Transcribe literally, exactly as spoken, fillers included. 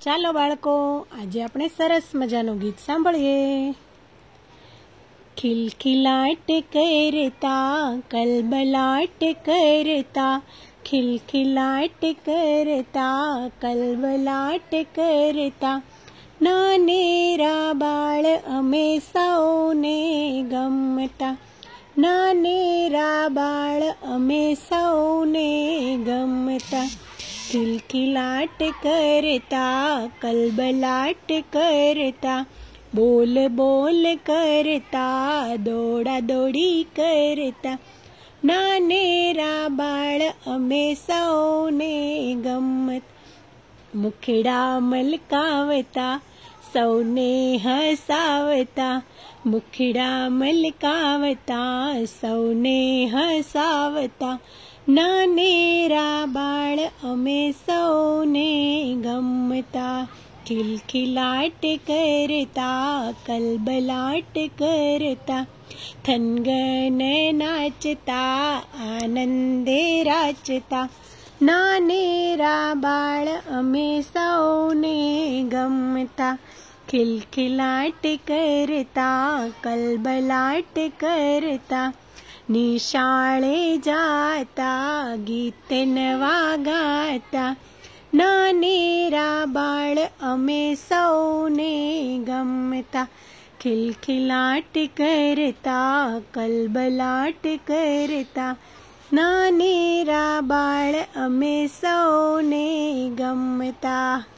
ચાલો બાળકો, આજે આપણે સરસ મજાનું ગીત સાંભળીએ. ખિલખિલાટ કરતા કલબલાટ કરતા, ખિલખિલાટ કરતા કલબલાટ કરતા, નાનેરા બાળ અમે સૌને ગમતા, નાનેરા બાળ અમે સૌને ગમતા. ખિલખિલાટ કરતા કલબલાટ કરતા, બોલ બોલ કરતા દોડા દોડી કરતા, નાનેરા બાળ અમે સૌને ગમત. મુખડા મલકાવતા સૌને હસાવતા, મુખડા મલકાવતા સૌને હસાવતા, નાનેરા બાળ અમે સૌને ગમતા. ખિલખિલાટ કરતા કલબલાટ કરતા, થનગન નાચતા આનંદે રાચતા, નાનેરા બાળ અમે સૌને ગમતા. ખિલખિલાટ કરતા કલબલાટ કરતા, નિશાળે જાતા ગીત નવા ગાતા, નાનેરા બાળ અમે સૌને ગમતા. ખિલખિલાટ કરતા કલબલાટ કરતા, નાનેરા બાળ અમે સૌને ગમતા.